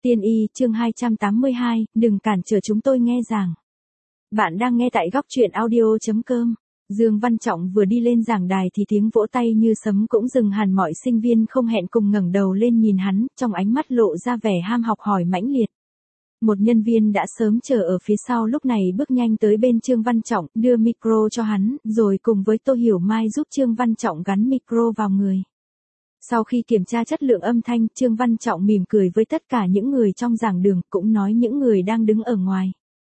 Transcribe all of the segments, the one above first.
Tiên y chương 282, đừng cản trở chúng tôi nghe giảng. Bạn đang nghe tại góc truyện audio.com. Dương Văn Trọng vừa đi lên giảng đài thì tiếng vỗ tay như sấm cũng dừng hẳn, mọi sinh viên không hẹn cùng ngẩng đầu lên nhìn hắn, trong ánh mắt lộ ra vẻ ham học hỏi mãnh liệt. Một nhân viên đã sớm chờ ở phía sau lúc này bước nhanh tới bên Trương Văn Trọng, đưa micro cho hắn, rồi cùng với Tô Hiểu Mai giúp Trương Văn Trọng gắn micro vào người. Sau khi kiểm tra chất lượng âm thanh, Trương Văn Trọng mỉm cười với tất cả những người trong giảng đường, cũng nói những người đang đứng ở ngoài.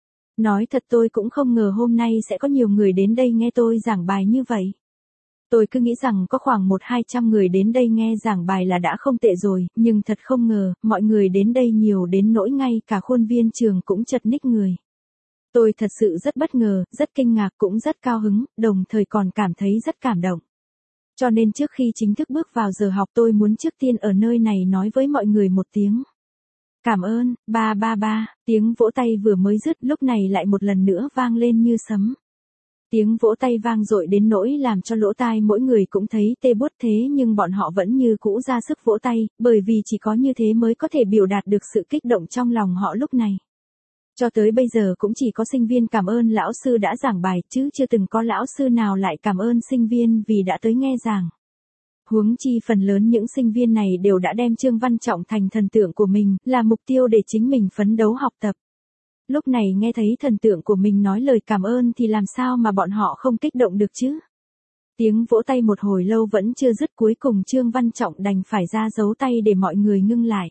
Nói thật tôi cũng không ngờ hôm nay sẽ có nhiều người đến đây nghe tôi giảng bài như vậy. Tôi cứ nghĩ rằng có khoảng 100-200 người đến đây nghe giảng bài là đã không tệ rồi, nhưng thật không ngờ, mọi người đến đây nhiều đến nỗi ngay cả khuôn viên trường cũng chật ních người. Tôi thật sự rất bất ngờ, rất kinh ngạc, cũng rất cao hứng, đồng thời còn cảm thấy rất cảm động. Cho nên trước khi chính thức bước vào giờ học tôi muốn trước tiên ở nơi này nói với mọi người một tiếng. Cảm ơn, ba. Tiếng vỗ tay vừa mới dứt lúc này lại một lần nữa vang lên như sấm. Tiếng vỗ tay vang dội đến nỗi làm cho lỗ tai mỗi người cũng thấy tê buốt, thế nhưng bọn họ vẫn như cũ ra sức vỗ tay, bởi vì chỉ có như thế mới có thể biểu đạt được sự kích động trong lòng họ lúc này. Cho tới bây giờ cũng chỉ có sinh viên cảm ơn lão sư đã giảng bài, chứ chưa từng có lão sư nào lại cảm ơn sinh viên vì đã tới nghe giảng. Huống chi phần lớn những sinh viên này đều đã đem Trương Văn Trọng thành thần tượng của mình, là mục tiêu để chính mình phấn đấu học tập. Lúc này nghe thấy thần tượng của mình nói lời cảm ơn thì làm sao mà bọn họ không kích động được chứ? Tiếng vỗ tay một hồi lâu vẫn chưa dứt, cuối cùng Trương Văn Trọng đành phải ra dấu tay để mọi người ngưng lại.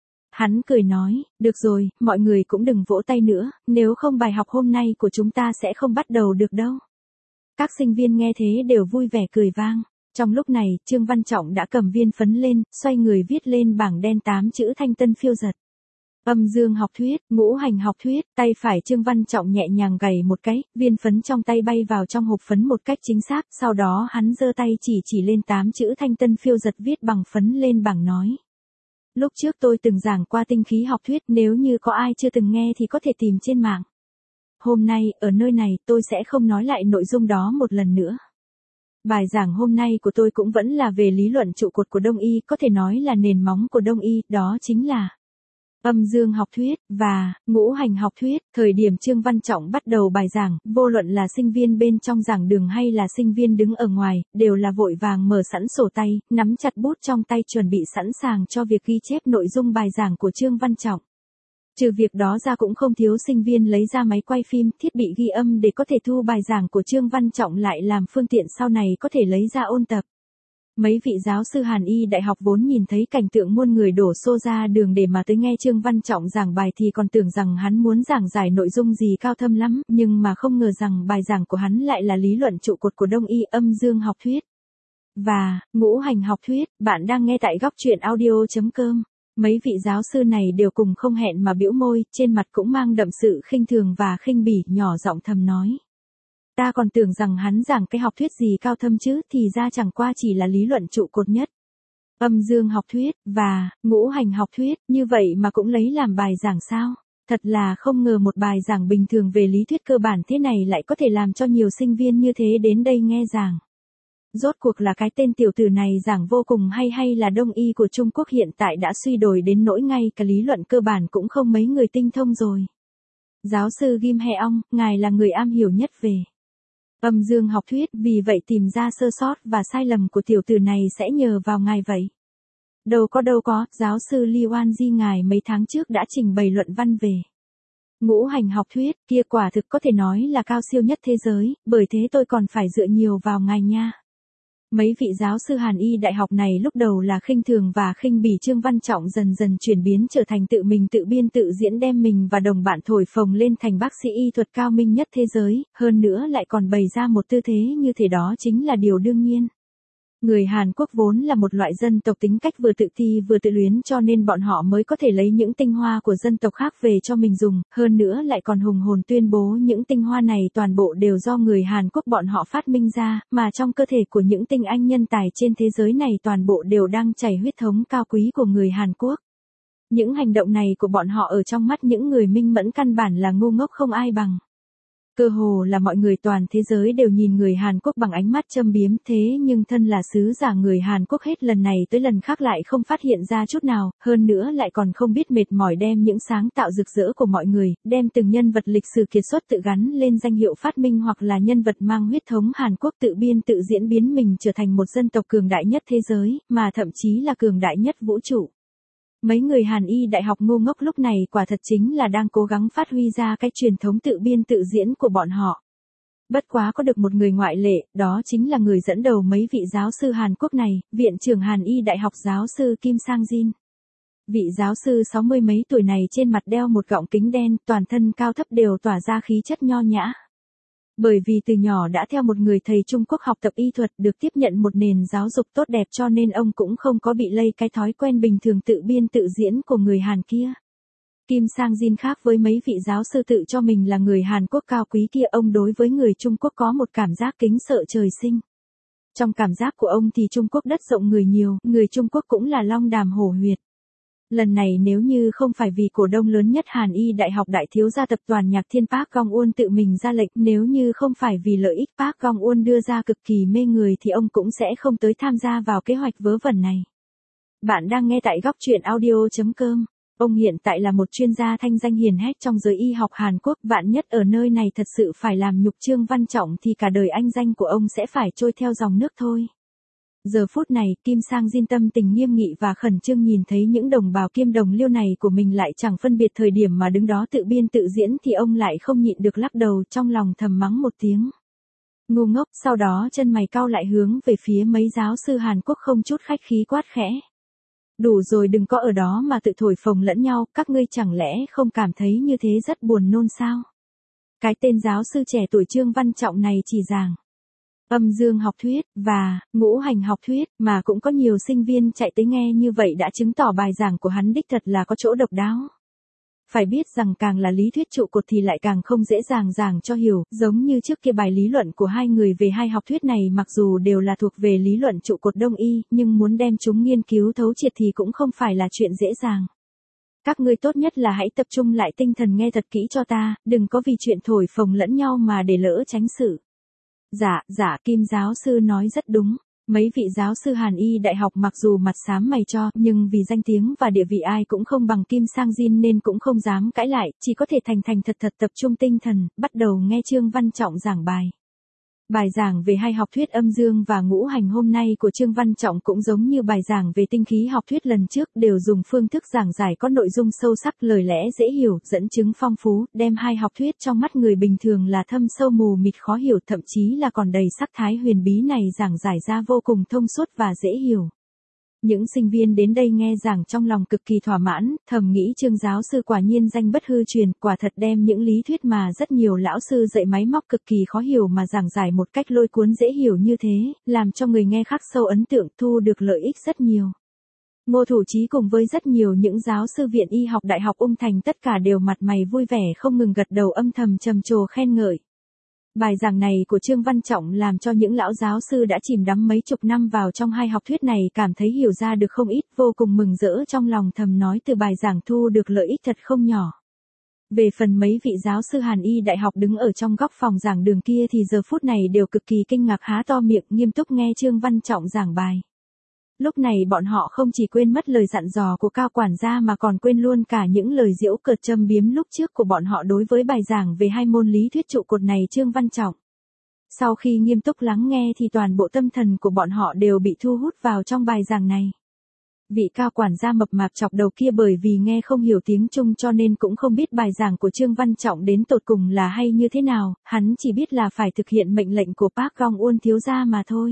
Hắn cười nói, được rồi, mọi người cũng đừng vỗ tay nữa, nếu không bài học hôm nay của chúng ta sẽ không bắt đầu được đâu. Các sinh viên nghe thế đều vui vẻ cười vang. Trong lúc này, Trương Văn Trọng đã cầm viên phấn lên, xoay người viết lên bảng đen 8 chữ thanh tân phiêu dật. Âm dương học thuyết, ngũ hành học thuyết, tay phải Trương Văn Trọng nhẹ nhàng gảy một cái, viên phấn trong tay bay vào trong hộp phấn một cách chính xác, sau đó hắn giơ tay chỉ lên 8 chữ thanh tân phiêu dật viết bằng phấn lên bảng nói. Lúc trước tôi từng giảng qua tinh khí học thuyết, nếu như có ai chưa từng nghe thì có thể tìm trên mạng. Hôm nay, ở nơi này, tôi sẽ không nói lại nội dung đó một lần nữa. Bài giảng hôm nay của tôi cũng vẫn là về lý luận trụ cột của Đông y, có thể nói là nền móng của Đông y, đó chính là âm dương học thuyết và ngũ hành học thuyết. Thời điểm Trương Văn Trọng bắt đầu bài giảng, vô luận là sinh viên bên trong giảng đường hay là sinh viên đứng ở ngoài, đều là vội vàng mở sẵn sổ tay, nắm chặt bút trong tay chuẩn bị sẵn sàng cho việc ghi chép nội dung bài giảng của Trương Văn Trọng. Trừ việc đó ra cũng không thiếu sinh viên lấy ra máy quay phim, thiết bị ghi âm để có thể thu bài giảng của Trương Văn Trọng lại làm phương tiện sau này có thể lấy ra ôn tập. Mấy vị giáo sư Hàn Y đại học vốn nhìn thấy cảnh tượng muôn người đổ xô ra đường để mà tới nghe Trương Văn Trọng giảng bài thì còn tưởng rằng hắn muốn giảng giải nội dung gì cao thâm lắm, nhưng mà không ngờ rằng bài giảng của hắn lại là lý luận trụ cột của Đông y, âm dương học thuyết và ngũ hành học thuyết. Bạn đang nghe tại góc truyện audio.com. Mấy vị giáo sư này đều cùng không hẹn mà bĩu môi, trên mặt cũng mang đậm sự khinh thường và khinh bỉ, nhỏ giọng thầm nói. Ta còn tưởng rằng hắn giảng cái học thuyết gì cao thâm chứ, thì ra chẳng qua chỉ là lý luận trụ cột nhất. Âm dương học thuyết và ngũ hành học thuyết, như vậy mà cũng lấy làm bài giảng sao? Thật là không ngờ một bài giảng bình thường về lý thuyết cơ bản thế này lại có thể làm cho nhiều sinh viên như thế đến đây nghe giảng. Rốt cuộc là cái tên tiểu tử này giảng vô cùng hay là Đông y của Trung Quốc hiện tại đã suy đồi đến nỗi ngay cả lý luận cơ bản cũng không mấy người tinh thông rồi. Giáo sư Kim He Ong, ngài là người am hiểu nhất về âm dương học thuyết, vì vậy tìm ra sơ sót và sai lầm của tiểu tử này sẽ nhờ vào ngài vậy. Đâu có, giáo sư Li Wanji ngài mấy tháng trước đã trình bày luận văn về ngũ hành học thuyết, kia quả thực có thể nói là cao siêu nhất thế giới, bởi thế tôi còn phải dựa nhiều vào ngài nha. Mấy vị giáo sư Hàn Y đại học này lúc đầu là khinh thường và khinh bỉ Trương Văn Trọng, dần dần chuyển biến trở thành tự mình tự biên tự diễn, đem mình và đồng bạn thổi phồng lên thành bác sĩ y thuật cao minh nhất thế giới, hơn nữa lại còn bày ra một tư thế như thế, đó chính là điều đương nhiên. Người Hàn Quốc vốn là một loại dân tộc tính cách vừa tự ti vừa tự luyến, cho nên bọn họ mới có thể lấy những tinh hoa của dân tộc khác về cho mình dùng, hơn nữa lại còn hùng hồn tuyên bố những tinh hoa này toàn bộ đều do người Hàn Quốc bọn họ phát minh ra, mà trong cơ thể của những tinh anh nhân tài trên thế giới này toàn bộ đều đang chảy huyết thống cao quý của người Hàn Quốc. Những hành động này của bọn họ ở trong mắt những người minh mẫn căn bản là ngu ngốc không ai bằng. Cơ hồ là mọi người toàn thế giới đều nhìn người Hàn Quốc bằng ánh mắt châm biếm, thế nhưng thân là sứ giả người Hàn Quốc hết lần này tới lần khác lại không phát hiện ra chút nào, hơn nữa lại còn không biết mệt mỏi đem những sáng tạo rực rỡ của mọi người, đem từng nhân vật lịch sử kiệt xuất tự gắn lên danh hiệu phát minh hoặc là nhân vật mang huyết thống Hàn Quốc tự biên tự diễn biến mình trở thành một dân tộc cường đại nhất thế giới, mà thậm chí là cường đại nhất vũ trụ. Mấy người Hàn Y đại học ngu ngốc lúc này quả thật chính là đang cố gắng phát huy ra cái truyền thống tự biên tự diễn của bọn họ. Bất quá có được một người ngoại lệ, đó chính là người dẫn đầu mấy vị giáo sư Hàn Quốc này, Viện trưởng Hàn Y đại học giáo sư Kim Sang-jin. Vị giáo sư 60 mấy tuổi này trên mặt đeo một gọng kính đen, toàn thân cao thấp đều tỏa ra khí chất nho nhã. Bởi vì từ nhỏ đã theo một người thầy Trung Quốc học tập y thuật được tiếp nhận một nền giáo dục tốt đẹp cho nên ông cũng không có bị lây cái thói quen bình thường tự biên tự diễn của người Hàn kia. Kim Sang-jin khác với mấy vị giáo sư tự cho mình là người Hàn Quốc cao quý kia, ông đối với người Trung Quốc có một cảm giác kính sợ trời sinh. Trong cảm giác của ông thì Trung Quốc đất rộng người nhiều, người Trung Quốc cũng là long đàm hổ huyệt. Lần này nếu như không phải vì cổ đông lớn nhất Hàn Y đại học đại thiếu gia tập đoàn Nhạc Thiên Park Gong-won tự mình ra lệnh, nếu như không phải vì lợi ích Park Gong-won đưa ra cực kỳ mê người thì ông cũng sẽ không tới tham gia vào kế hoạch vớ vẩn này. Bạn đang nghe tại góc truyện audio.com. Ông hiện tại là một chuyên gia thanh danh hiển hách trong giới y học Hàn Quốc, vạn nhất ở nơi này thật sự phải làm nhục Trương Văn Trọng thì cả đời anh danh của ông sẽ phải trôi theo dòng nước thôi. Giờ phút này, Kim Sang-jin tâm tình nghiêm nghị và khẩn trương nhìn thấy những đồng bào Kim đồng liêu này của mình lại chẳng phân biệt thời điểm mà đứng đó tự biên tự diễn thì ông lại không nhịn được lắc đầu, trong lòng thầm mắng một tiếng. Ngu ngốc, sau đó chân mày cau lại hướng về phía mấy giáo sư Hàn Quốc không chút khách khí quát khẽ. Đủ rồi, đừng có ở đó mà tự thổi phồng lẫn nhau, các ngươi chẳng lẽ không cảm thấy như thế rất buồn nôn sao? Cái tên giáo sư trẻ tuổi Trương Văn Trọng này chỉ giảng âm dương học thuyết và ngũ hành học thuyết, mà cũng có nhiều sinh viên chạy tới nghe như vậy đã chứng tỏ bài giảng của hắn đích thật là có chỗ độc đáo. Phải biết rằng càng là lý thuyết trụ cột thì lại càng không dễ dàng giảng cho hiểu, giống như trước kia bài lý luận của hai người về hai học thuyết này mặc dù đều là thuộc về lý luận trụ cột Đông y, nhưng muốn đem chúng nghiên cứu thấu triệt thì cũng không phải là chuyện dễ dàng. Các ngươi tốt nhất là hãy tập trung lại tinh thần nghe thật kỹ cho ta, đừng có vì chuyện thổi phồng lẫn nhau mà để lỡ tránh sự. Dạ, Kim giáo sư nói rất đúng. Mấy vị giáo sư Hàn Y đại học mặc dù mặt xám mày cho, nhưng vì danh tiếng và địa vị ai cũng không bằng Kim Sang-jin nên cũng không dám cãi lại, chỉ có thể thành thành thật thật tập trung tinh thần, bắt đầu nghe Trương Văn Trọng giảng bài. Bài giảng về hai học thuyết âm dương và ngũ hành hôm nay của Trương Văn Trọng cũng giống như bài giảng về tinh khí học thuyết lần trước, đều dùng phương thức giảng giải có nội dung sâu sắc, lời lẽ dễ hiểu, dẫn chứng phong phú, đem hai học thuyết trong mắt người bình thường là thâm sâu mù mịt khó hiểu, thậm chí là còn đầy sắc thái huyền bí này giảng giải ra vô cùng thông suốt và dễ hiểu. Những sinh viên đến đây nghe giảng trong lòng cực kỳ thỏa mãn, thầm nghĩ Trương giáo sư quả nhiên danh bất hư truyền, quả thật đem những lý thuyết mà rất nhiều lão sư dạy máy móc cực kỳ khó hiểu mà giảng giải một cách lôi cuốn dễ hiểu như thế, làm cho người nghe khắc sâu ấn tượng, thu được lợi ích rất nhiều. Ngô Thủ Chí cùng với rất nhiều những giáo sư viện y học Đại học Ung Thành tất cả đều mặt mày vui vẻ không ngừng gật đầu âm thầm trầm trồ khen ngợi. Bài giảng này của Trương Văn Trọng làm cho những lão giáo sư đã chìm đắm mấy chục năm vào trong hai học thuyết này cảm thấy hiểu ra được không ít, vô cùng mừng rỡ trong lòng thầm nói từ bài giảng thu được lợi ích thật không nhỏ. Về phần mấy vị giáo sư Hàn Y đại học đứng ở trong góc phòng giảng đường kia thì giờ phút này đều cực kỳ kinh ngạc há to miệng nghiêm túc nghe Trương Văn Trọng giảng bài. Lúc này bọn họ không chỉ quên mất lời dặn dò của cao quản gia mà còn quên luôn cả những lời giễu cợt châm biếm lúc trước của bọn họ đối với bài giảng về hai môn lý thuyết trụ cột này Trương Văn Trọng. Sau khi nghiêm túc lắng nghe thì toàn bộ tâm thần của bọn họ đều bị thu hút vào trong bài giảng này. Vị cao quản gia mập mạp chọc đầu kia bởi vì nghe không hiểu tiếng Trung cho nên cũng không biết bài giảng của Trương Văn Trọng đến tột cùng là hay như thế nào, hắn chỉ biết là phải thực hiện mệnh lệnh của Park Gong-won thiếu gia mà thôi.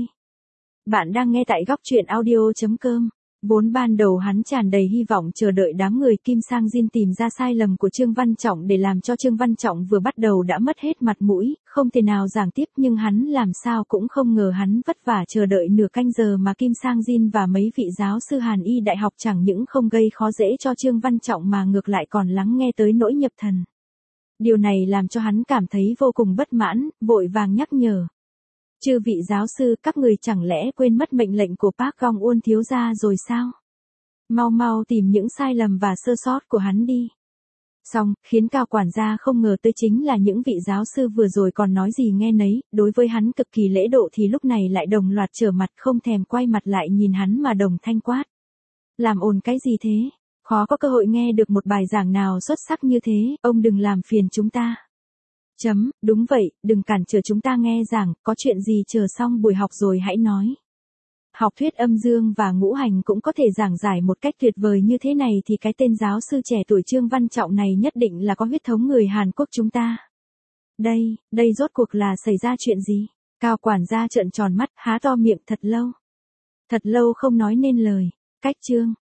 Bạn đang nghe tại góc truyện audio.com. Vốn ban đầu hắn tràn đầy hy vọng chờ đợi đám người Kim Sang-jin tìm ra sai lầm của Trương Văn Trọng để làm cho Trương Văn Trọng vừa bắt đầu đã mất hết mặt mũi, không thể nào giảng tiếp, nhưng hắn làm sao cũng không ngờ hắn vất vả chờ đợi nửa canh giờ mà Kim Sang-jin và mấy vị giáo sư Hàn Y đại học chẳng những không gây khó dễ cho Trương Văn Trọng mà ngược lại còn lắng nghe tới nỗi nhập thần. Điều này làm cho hắn cảm thấy vô cùng bất mãn, vội vàng nhắc nhở. Chư vị giáo sư, các người chẳng lẽ quên mất mệnh lệnh của Park Gong-won thiếu gia rồi sao? Mau mau tìm những sai lầm và sơ sót của hắn đi. Xong, khiến Cao quản gia không ngờ tới chính là những vị giáo sư vừa rồi còn nói gì nghe nấy, đối với hắn cực kỳ lễ độ thì lúc này lại đồng loạt trở mặt không thèm quay mặt lại nhìn hắn mà đồng thanh quát. Làm ồn cái gì thế? Khó có cơ hội nghe được một bài giảng nào xuất sắc như thế, ông đừng làm phiền chúng ta. Đúng vậy, đừng cản trở chúng ta nghe giảng, có chuyện gì chờ xong buổi học rồi hãy nói. Học thuyết âm dương và ngũ hành cũng có thể giảng giải một cách tuyệt vời như thế này thì cái tên giáo sư trẻ tuổi Trương Văn Trọng này nhất định là có huyết thống người Hàn Quốc chúng ta. Đây rốt cuộc là xảy ra chuyện gì? Cao quản gia trợn tròn mắt, há to miệng thật lâu. Thật lâu không nói nên lời. Cách Trương